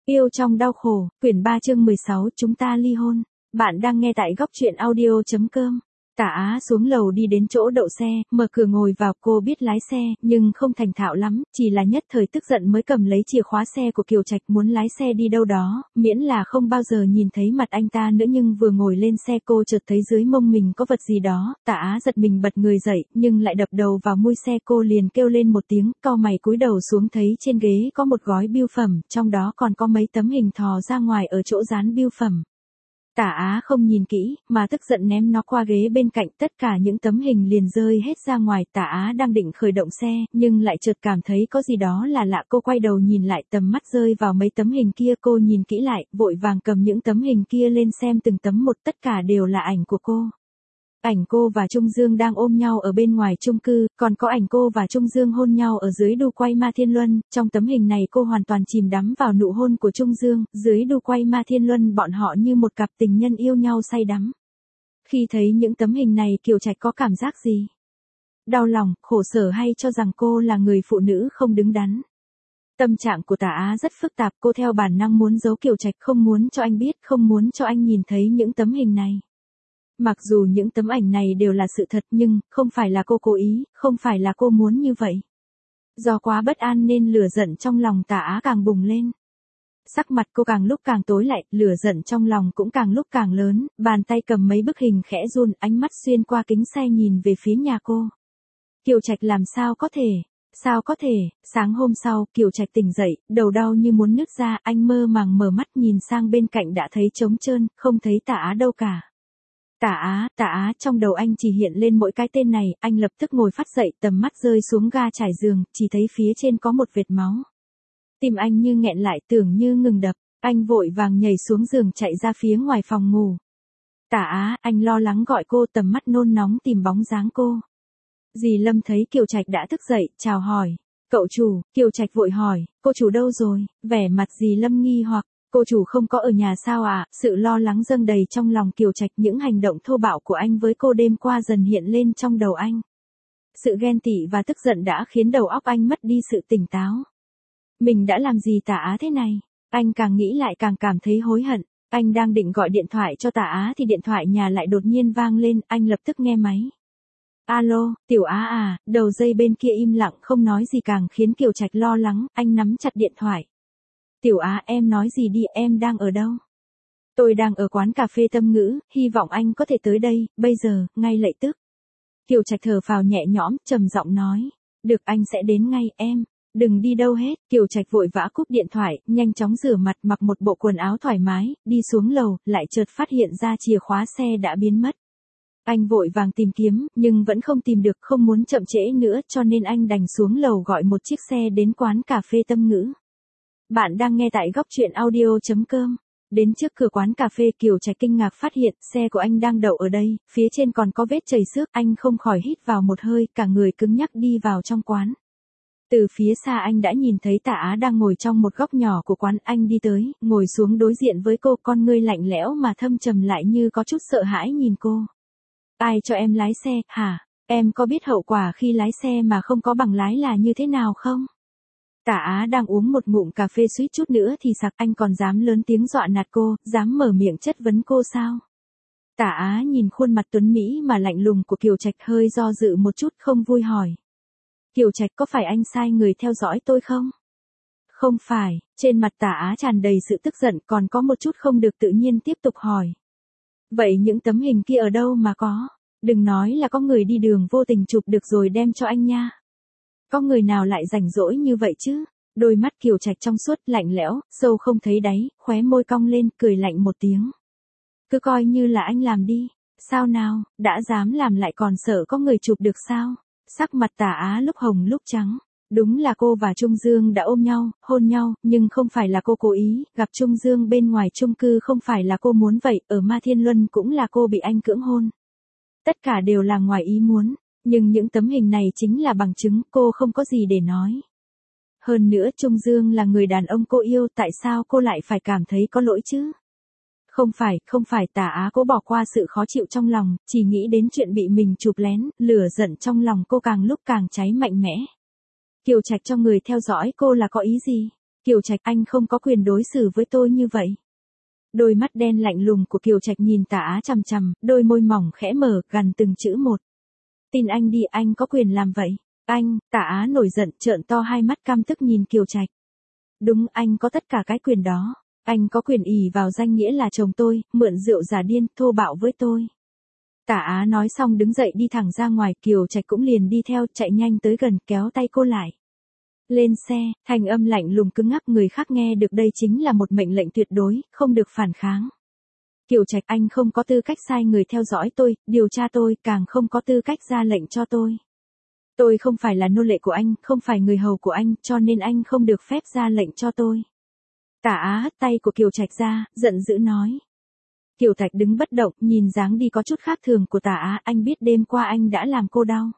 Yêu trong đau khổ, quyển 3 chương 16, chúng ta ly hôn. Bạn đang nghe tại góc truyện audio.com. Tả Á xuống lầu đi đến chỗ đậu xe, mở cửa ngồi vào. Cô biết lái xe, nhưng không thành thạo lắm, chỉ là nhất thời tức giận mới cầm lấy chìa khóa xe của Kiều Trạch muốn lái xe đi đâu đó, miễn là không bao giờ nhìn thấy mặt anh ta nữa. Nhưng vừa ngồi lên xe cô chợt thấy dưới mông mình có vật gì đó. Tả Á giật mình bật người dậy, nhưng lại đập đầu vào mui xe. Cô liền kêu lên một tiếng, cau mày cúi đầu xuống thấy trên ghế có một gói bưu phẩm, trong đó còn có mấy tấm hình thò ra ngoài ở chỗ dán bưu phẩm. Tả Á không nhìn kỹ, mà tức giận ném nó qua ghế bên cạnh, tất cả những tấm hình liền rơi hết ra ngoài. Tả Á đang định khởi động xe, nhưng lại chợt cảm thấy có gì đó là lạ. Cô quay đầu nhìn lại, tầm mắt rơi vào mấy tấm hình kia. Cô nhìn kỹ lại, vội vàng cầm những tấm hình kia lên xem từng tấm một, tất cả đều là ảnh của cô. Ảnh cô và Trung Dương đang ôm nhau ở bên ngoài chung cư, còn có ảnh cô và Trung Dương hôn nhau ở dưới đu quay Ma Thiên Luân. Trong tấm hình này cô hoàn toàn chìm đắm vào nụ hôn của Trung Dương, dưới đu quay Ma Thiên Luân bọn họ như một cặp tình nhân yêu nhau say đắm. Khi thấy những tấm hình này Kiều Trạch có cảm giác gì? Đau lòng, khổ sở hay cho rằng cô là người phụ nữ không đứng đắn? Tâm trạng của Tả Á rất phức tạp, cô theo bản năng muốn giấu Kiều Trạch, không muốn cho anh biết, không muốn cho anh nhìn thấy những tấm hình này. Mặc dù những tấm ảnh này đều là sự thật nhưng, không phải là cô cố ý, không phải là cô muốn như vậy. Do quá bất an nên lửa giận trong lòng Tả Á càng bùng lên. Sắc mặt cô càng lúc càng tối lại, lửa giận trong lòng cũng càng lúc càng lớn, bàn tay cầm mấy bức hình khẽ run, ánh mắt xuyên qua kính xe nhìn về phía nhà cô. Kiều Trạch làm sao có thể? Sao có thể? Sáng hôm sau, Kiều Trạch tỉnh dậy, đầu đau như muốn nứt ra, anh mơ màng mở mắt nhìn sang bên cạnh đã thấy trống trơn, không thấy Tả Á đâu cả. Tả Á, trong đầu anh chỉ hiện lên mỗi cái tên này, anh lập tức ngồi phắt dậy, tầm mắt rơi xuống ga trải giường, chỉ thấy phía trên có một vệt máu. Tim anh như nghẹn lại, tưởng như ngừng đập, anh vội vàng nhảy xuống giường chạy ra phía ngoài phòng ngủ. Tả Á, anh lo lắng gọi cô, tầm mắt nôn nóng tìm bóng dáng cô. Dì Lâm thấy Kiều Trạch đã thức dậy, chào hỏi. Cậu chủ, Kiều Trạch vội hỏi, cô chủ đâu rồi? Vẻ mặt dì Lâm nghi hoặc. Cô chủ không có ở nhà sao ạ? Sự lo lắng dâng đầy trong lòng Kiều Trạch, những hành động thô bạo của anh với cô đêm qua dần hiện lên trong đầu anh. Sự ghen tị và tức giận đã khiến đầu óc anh mất đi sự tỉnh táo. Mình đã làm gì Tả Á thế này? Anh càng nghĩ lại càng cảm thấy hối hận. Anh đang định gọi điện thoại cho Tả Á thì điện thoại nhà lại đột nhiên vang lên, anh lập tức nghe máy. Alo, Tiểu Á à, đầu dây bên kia im lặng không nói gì càng khiến Kiều Trạch lo lắng, anh nắm chặt điện thoại. Tiểu Á, em nói gì đi, em đang ở đâu? Tôi đang ở quán cà phê Tâm Ngữ, hy vọng anh có thể tới đây, bây giờ, ngay lập tức. Kiều Trạch thở phào nhẹ nhõm, trầm giọng nói. Được, anh sẽ đến ngay, em. Đừng đi đâu hết. Kiều Trạch vội vã cúp điện thoại, nhanh chóng rửa mặt, mặc một bộ quần áo thoải mái, đi xuống lầu, lại chợt phát hiện ra chìa khóa xe đã biến mất. Anh vội vàng tìm kiếm, nhưng vẫn không tìm được, không muốn chậm trễ nữa cho nên anh đành xuống lầu gọi một chiếc xe đến quán cà phê Tâm Ngữ. Bạn đang nghe tại góc truyện audio.com. Đến trước cửa quán cà phê Kiều Trạch kinh ngạc phát hiện xe của anh đang đậu ở đây, phía trên còn có vết chảy xước, anh không khỏi hít vào một hơi, cả người cứng nhắc đi vào trong quán. Từ phía xa anh đã nhìn thấy Tả Á đang ngồi trong một góc nhỏ của quán, anh đi tới, ngồi xuống đối diện với cô, con ngươi lạnh lẽo mà thâm trầm lại như có chút sợ hãi nhìn cô. Ai cho em lái xe, hả? Em có biết hậu quả khi lái xe mà không có bằng lái là như thế nào không? Tả Á đang uống một ngụm cà phê suýt chút nữa thì sặc, anh còn dám lớn tiếng dọa nạt cô, dám mở miệng chất vấn cô sao? Tả Á nhìn khuôn mặt tuấn Mỹ mà lạnh lùng của Kiều Trạch hơi do dự một chút không vui hỏi. Kiều Trạch, có phải anh sai người theo dõi tôi không? Không phải, trên mặt Tả Á tràn đầy sự tức giận còn có một chút không được tự nhiên tiếp tục hỏi. Vậy những tấm hình kia ở đâu mà có? Đừng nói là có người đi đường vô tình chụp được rồi đem cho anh nha. Có người nào lại rảnh rỗi như vậy chứ? Đôi mắt Kiều Trạch trong suốt, lạnh lẽo, sâu không thấy đáy, khóe môi cong lên, cười lạnh một tiếng. Cứ coi như là anh làm đi. Sao nào, đã dám làm lại còn sợ có người chụp được sao? Sắc mặt Tả Á lúc hồng lúc trắng. Đúng là cô và Trung Dương đã ôm nhau, hôn nhau, nhưng không phải là cô cố ý, gặp Trung Dương bên ngoài chung cư không phải là cô muốn vậy, ở Ma Thiên Luân cũng là cô bị anh cưỡng hôn. Tất cả đều là ngoài ý muốn. Nhưng những tấm hình này chính là bằng chứng, cô không có gì để nói. Hơn nữa Trung Dương là người đàn ông cô yêu, tại sao cô lại phải cảm thấy có lỗi chứ? Không phải, Tả Á cố bỏ qua sự khó chịu trong lòng, chỉ nghĩ đến chuyện bị mình chụp lén, lửa giận trong lòng cô càng lúc càng cháy mạnh mẽ. Kiều Trạch cho người theo dõi cô là có ý gì? Kiều Trạch, anh không có quyền đối xử với tôi như vậy. Đôi mắt đen lạnh lùng của Kiều Trạch nhìn Tả Á chằm chằm, đôi môi mỏng khẽ mở, gằn từng chữ một. Tin anh đi, anh có quyền làm vậy. Anh, Tả Á nổi giận, trợn to hai mắt căm tức nhìn Kiều Trạch. Đúng, anh có tất cả cái quyền đó. Anh có quyền ỷ vào danh nghĩa là chồng tôi, mượn rượu giả điên, thô bạo với tôi. Tả Á nói xong đứng dậy đi thẳng ra ngoài, Kiều Trạch cũng liền đi theo, chạy nhanh tới gần, kéo tay cô lại. Lên xe, thanh âm lạnh lùng cứng ngắc, người khác nghe được đây chính là một mệnh lệnh tuyệt đối, không được phản kháng. Kiều Trạch, anh không có tư cách sai người theo dõi tôi, điều tra tôi, càng không có tư cách ra lệnh cho tôi. Tôi không phải là nô lệ của anh, không phải người hầu của anh, cho nên anh không được phép ra lệnh cho tôi. Tả Á hất tay của Kiều Trạch ra, giận dữ nói. Kiều Trạch đứng bất động, nhìn dáng đi có chút khác thường của Tả Á, anh biết đêm qua anh đã làm cô đau.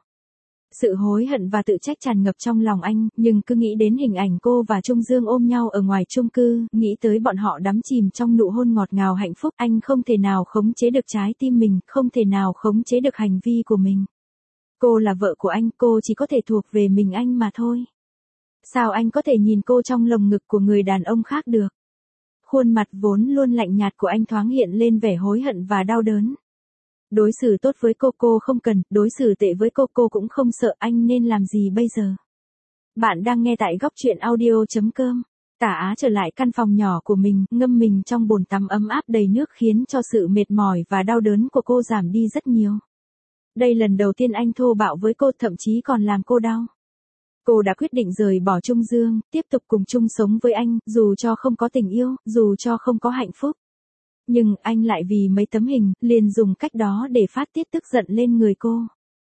Sự hối hận và tự trách tràn ngập trong lòng anh, nhưng cứ nghĩ đến hình ảnh cô và Trung Dương ôm nhau ở ngoài chung cư, nghĩ tới bọn họ đắm chìm trong nụ hôn ngọt ngào hạnh phúc, anh không thể nào khống chế được trái tim mình, không thể nào khống chế được hành vi của mình. Cô là vợ của anh, cô chỉ có thể thuộc về mình anh mà thôi. Sao anh có thể nhìn cô trong lồng ngực của người đàn ông khác được? Khuôn mặt vốn luôn lạnh nhạt của anh thoáng hiện lên vẻ hối hận và đau đớn. Đối xử tốt với cô không cần, đối xử tệ với cô cũng không sợ, anh nên làm gì bây giờ? Bạn đang nghe tại góc truyện audio.com. Tả Á trở lại căn phòng nhỏ của mình, ngâm mình trong bồn tắm ấm áp đầy nước khiến cho sự mệt mỏi và đau đớn của cô giảm đi rất nhiều. Đây lần đầu tiên anh thô bạo với cô, thậm chí còn làm cô đau. Cô đã quyết định rời bỏ Trung Dương, tiếp tục cùng chung sống với anh, dù cho không có tình yêu, dù cho không có hạnh phúc. Nhưng anh lại vì mấy tấm hình, liền dùng cách đó để phát tiết tức giận lên người cô.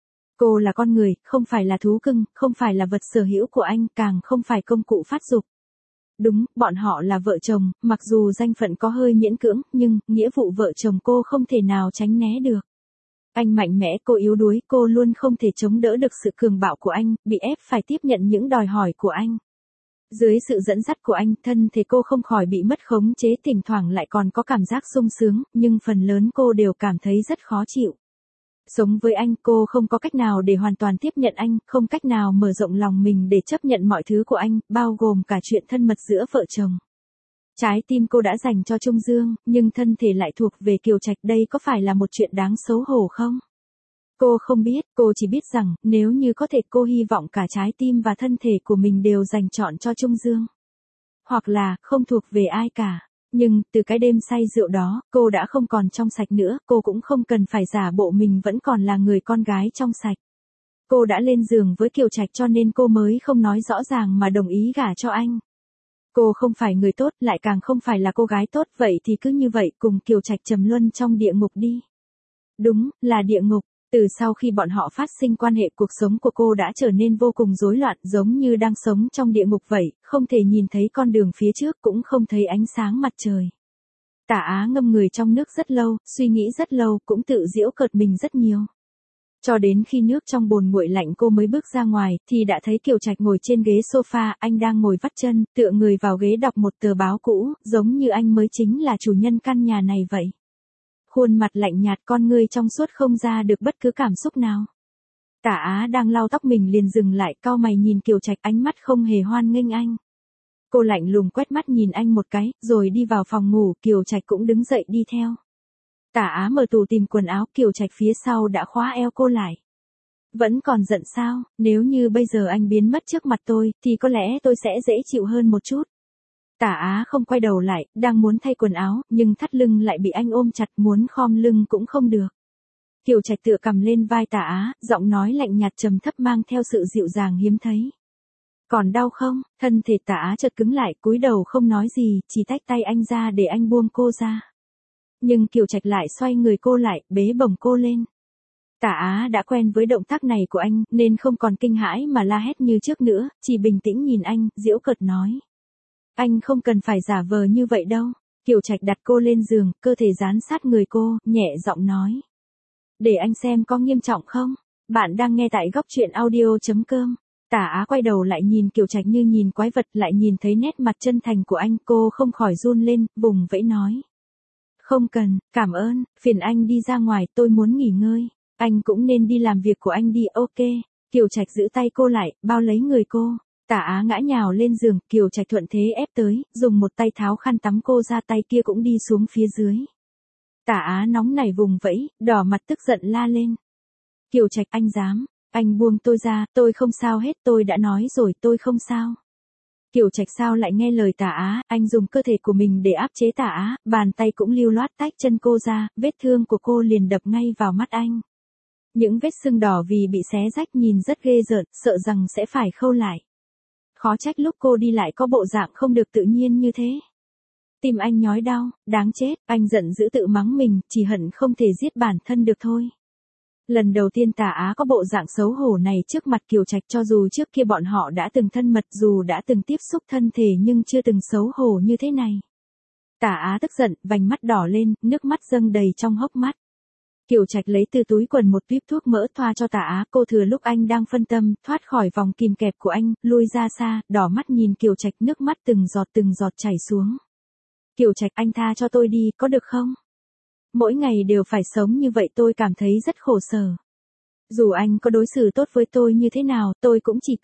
Cô là con người, không phải là thú cưng, không phải là vật sở hữu của anh, càng không phải công cụ phát dục. Đúng, bọn họ là vợ chồng, mặc dù danh phận có hơi miễn cưỡng, nhưng nghĩa vụ vợ chồng cô không thể nào tránh né được. Anh mạnh mẽ, cô yếu đuối, cô luôn không thể chống đỡ được sự cường bạo của anh, bị ép phải tiếp nhận những đòi hỏi của anh. Dưới sự dẫn dắt của anh, thân thể cô không khỏi bị mất khống chế, thỉnh thoảng lại còn có cảm giác sung sướng, nhưng phần lớn cô đều cảm thấy rất khó chịu. Sống với anh, cô không có cách nào để hoàn toàn tiếp nhận anh, không cách nào mở rộng lòng mình để chấp nhận mọi thứ của anh, bao gồm cả chuyện thân mật giữa vợ chồng. Trái tim cô đã dành cho Trung Dương, nhưng thân thể lại thuộc về Kiều Trạch, đây có phải là một chuyện đáng xấu hổ không? Cô không biết, cô chỉ biết rằng, nếu như có thể cô hy vọng cả trái tim và thân thể của mình đều dành trọn cho Trung Dương. Hoặc là, không thuộc về ai cả. Nhưng, từ cái đêm say rượu đó, cô đã không còn trong sạch nữa, cô cũng không cần phải giả bộ mình vẫn còn là người con gái trong sạch. Cô đã lên giường với Kiều Trạch cho nên cô mới không nói rõ ràng mà đồng ý gả cho anh. Cô không phải người tốt, lại càng không phải là cô gái tốt, vậy thì cứ như vậy cùng Kiều Trạch trầm luân trong địa ngục đi. Đúng, là địa ngục. Từ sau khi bọn họ phát sinh quan hệ, cuộc sống của cô đã trở nên vô cùng rối loạn, giống như đang sống trong địa ngục vậy, không thể nhìn thấy con đường phía trước, cũng không thấy ánh sáng mặt trời. Tả Á ngâm người trong nước rất lâu, suy nghĩ rất lâu, cũng tự giễu cợt mình rất nhiều. Cho đến khi nước trong bồn nguội lạnh cô mới bước ra ngoài, thì đã thấy Kiều Trạch ngồi trên ghế sofa, anh đang ngồi vắt chân, tựa người vào ghế đọc một tờ báo cũ, giống như anh mới chính là chủ nhân căn nhà này vậy. Khuôn mặt lạnh nhạt, con ngươi trong suốt không ra được bất cứ cảm xúc nào. Tả Á đang lau tóc mình liền dừng lại, cau mày nhìn Kiều Trạch, ánh mắt không hề hoan nghênh anh. Cô lạnh lùng quét mắt nhìn anh một cái, rồi đi vào phòng ngủ, Kiều Trạch cũng đứng dậy đi theo. Tả Á mở tủ tìm quần áo, Kiều Trạch phía sau đã khóa eo cô lại. Vẫn còn giận sao, nếu như bây giờ anh biến mất trước mặt tôi, thì có lẽ tôi sẽ dễ chịu hơn một chút. Tả Á không quay đầu lại, đang muốn thay quần áo, nhưng thắt lưng lại bị anh ôm chặt, muốn khom lưng cũng không được. Kiều Trạch tựa cầm lên vai Tả Á, giọng nói lạnh nhạt trầm thấp mang theo sự dịu dàng hiếm thấy. Còn đau không? Thân thể Tả Á chợt cứng lại, cúi đầu không nói gì, chỉ tách tay anh ra để anh buông cô ra. Nhưng Kiều Trạch lại xoay người cô lại, bế bổng cô lên. Tả Á đã quen với động tác này của anh, nên không còn kinh hãi mà la hét như trước nữa, chỉ bình tĩnh nhìn anh, giễu cợt nói. Anh không cần phải giả vờ như vậy đâu. Kiều Trạch đặt cô lên giường, cơ thể dán sát người cô, nhẹ giọng nói. Để anh xem có nghiêm trọng không? Bạn đang nghe tại góc truyện audio.com. Tả Á quay đầu lại nhìn Kiều Trạch như nhìn quái vật, lại nhìn thấy nét mặt chân thành của anh, cô không khỏi run lên, vùng vẫy nói. Không cần, cảm ơn, phiền anh đi ra ngoài, tôi muốn nghỉ ngơi. Anh cũng nên đi làm việc của anh đi, ok. Kiều Trạch giữ tay cô lại, bao lấy người cô. Tả Á ngã nhào lên giường, Kiều Trạch thuận thế ép tới, dùng một tay tháo khăn tắm cô ra, tay kia cũng đi xuống phía dưới. Tả Á nóng nảy vùng vẫy, đỏ mặt tức giận la lên. Kiều Trạch, anh dám, anh buông tôi ra, tôi không sao hết, tôi đã nói rồi tôi không sao. Kiều Trạch sao lại nghe lời Tả Á, anh dùng cơ thể của mình để áp chế Tả Á, bàn tay cũng lưu loát tách chân cô ra, vết thương của cô liền đập ngay vào mắt anh. Những vết sưng đỏ vì bị xé rách nhìn rất ghê rợn, sợ rằng sẽ phải khâu lại. Khó trách lúc cô đi lại có bộ dạng không được tự nhiên như thế. Tim anh nhói đau, đáng chết, anh giận dữ tự mắng mình, chỉ hận không thể giết bản thân được thôi. Lần đầu tiên Tả Á có bộ dạng xấu hổ này trước mặt Kiều Trạch, cho dù trước kia bọn họ đã từng thân mật, dù đã từng tiếp xúc thân thể nhưng chưa từng xấu hổ như thế này. Tả Á tức giận, vành mắt đỏ lên, nước mắt dâng đầy trong hốc mắt. Kiều Trạch lấy từ túi quần một tuyếp thuốc mỡ thoa cho Tả Á, cô thừa lúc anh đang phân tâm, thoát khỏi vòng kìm kẹp của anh, lui ra xa, đỏ mắt nhìn Kiều Trạch, nước mắt từng giọt chảy xuống. Kiều Trạch, anh tha cho tôi đi, có được không? Mỗi ngày đều phải sống như vậy tôi cảm thấy rất khổ sở. Dù anh có đối xử tốt với tôi như thế nào, tôi cũng chỉ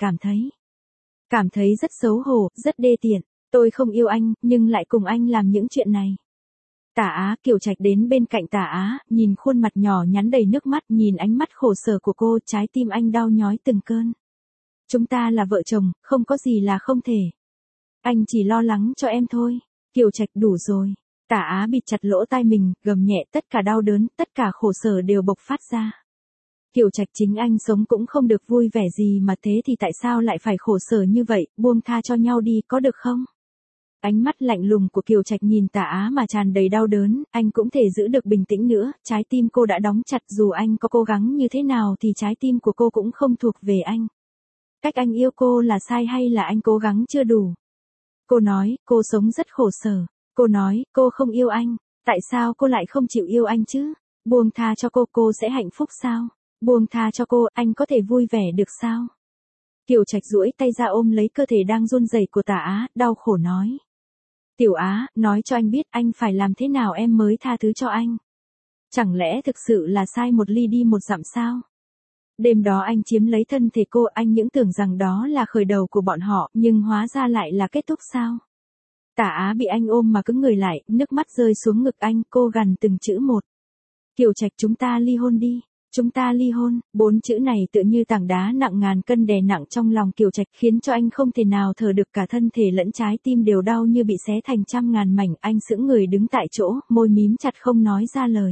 cảm thấy rất xấu hổ, rất đê tiện. Tôi không yêu anh, nhưng lại cùng anh làm những chuyện này. Tả Á, Kiều Trạch đến bên cạnh Tả Á, nhìn khuôn mặt nhỏ nhắn đầy nước mắt, nhìn ánh mắt khổ sở của cô, trái tim anh đau nhói từng cơn. Chúng ta là vợ chồng, không có gì là không thể. Anh chỉ lo lắng cho em thôi. Kiều Trạch, đủ rồi. Tả Á bịt chặt lỗ tai mình, gầm nhẹ, tất cả đau đớn, tất cả khổ sở đều bộc phát ra. Kiều Trạch, chính anh sống cũng không được vui vẻ gì mà thế thì tại sao lại phải khổ sở như vậy, buông tha cho nhau đi, có được không? Ánh mắt lạnh lùng của Kiều Trạch nhìn Tả Á mà tràn đầy đau đớn, anh cũng thể giữ được bình tĩnh nữa, trái tim cô đã đóng chặt, dù anh có cố gắng như thế nào thì trái tim của cô cũng không thuộc về anh. Cách anh yêu cô là sai hay là anh cố gắng chưa đủ? Cô nói, cô sống rất khổ sở. Cô nói, cô không yêu anh. Tại sao cô lại không chịu yêu anh chứ? Buông tha cho cô sẽ hạnh phúc sao? Buông tha cho cô, anh có thể vui vẻ được sao? Kiều Trạch duỗi tay ra ôm lấy cơ thể đang run rẩy của Tả Á, đau khổ nói. Tiểu Á, nói cho anh biết anh phải làm thế nào em mới tha thứ cho anh. Chẳng lẽ thực sự là sai một ly đi một dặm sao? Đêm đó anh chiếm lấy thân thể cô, anh những tưởng rằng đó là khởi đầu của bọn họ, nhưng hóa ra lại là kết thúc sao? Tả Á bị anh ôm mà cứng người lại, nước mắt rơi xuống ngực anh, cô gằn từng chữ một. Kiều Trạch, chúng ta ly hôn đi. Chúng ta ly hôn, 4 chữ này tựa như tảng đá nặng ngàn cân đè nặng trong lòng Kiều Trạch, khiến cho anh không thể nào thở được, cả thân thể lẫn trái tim đều đau như bị xé thành trăm ngàn mảnh, anh sững người đứng tại chỗ, môi mím chặt không nói ra lời.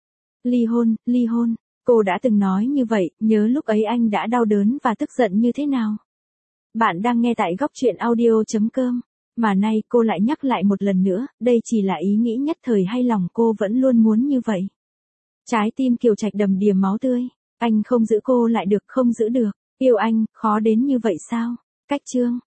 Ly hôn, cô đã từng nói như vậy, nhớ lúc ấy anh đã đau đớn và tức giận như thế nào. Bạn đang nghe tại góc truyện audio.com. Mà nay cô lại nhắc lại một lần nữa, đây chỉ là ý nghĩ nhất thời hay lòng cô vẫn luôn muốn như vậy. Trái tim Kiều Trạch đầm đìa máu tươi, anh không giữ cô lại được, không giữ được, yêu anh, khó đến như vậy sao? Cách chương.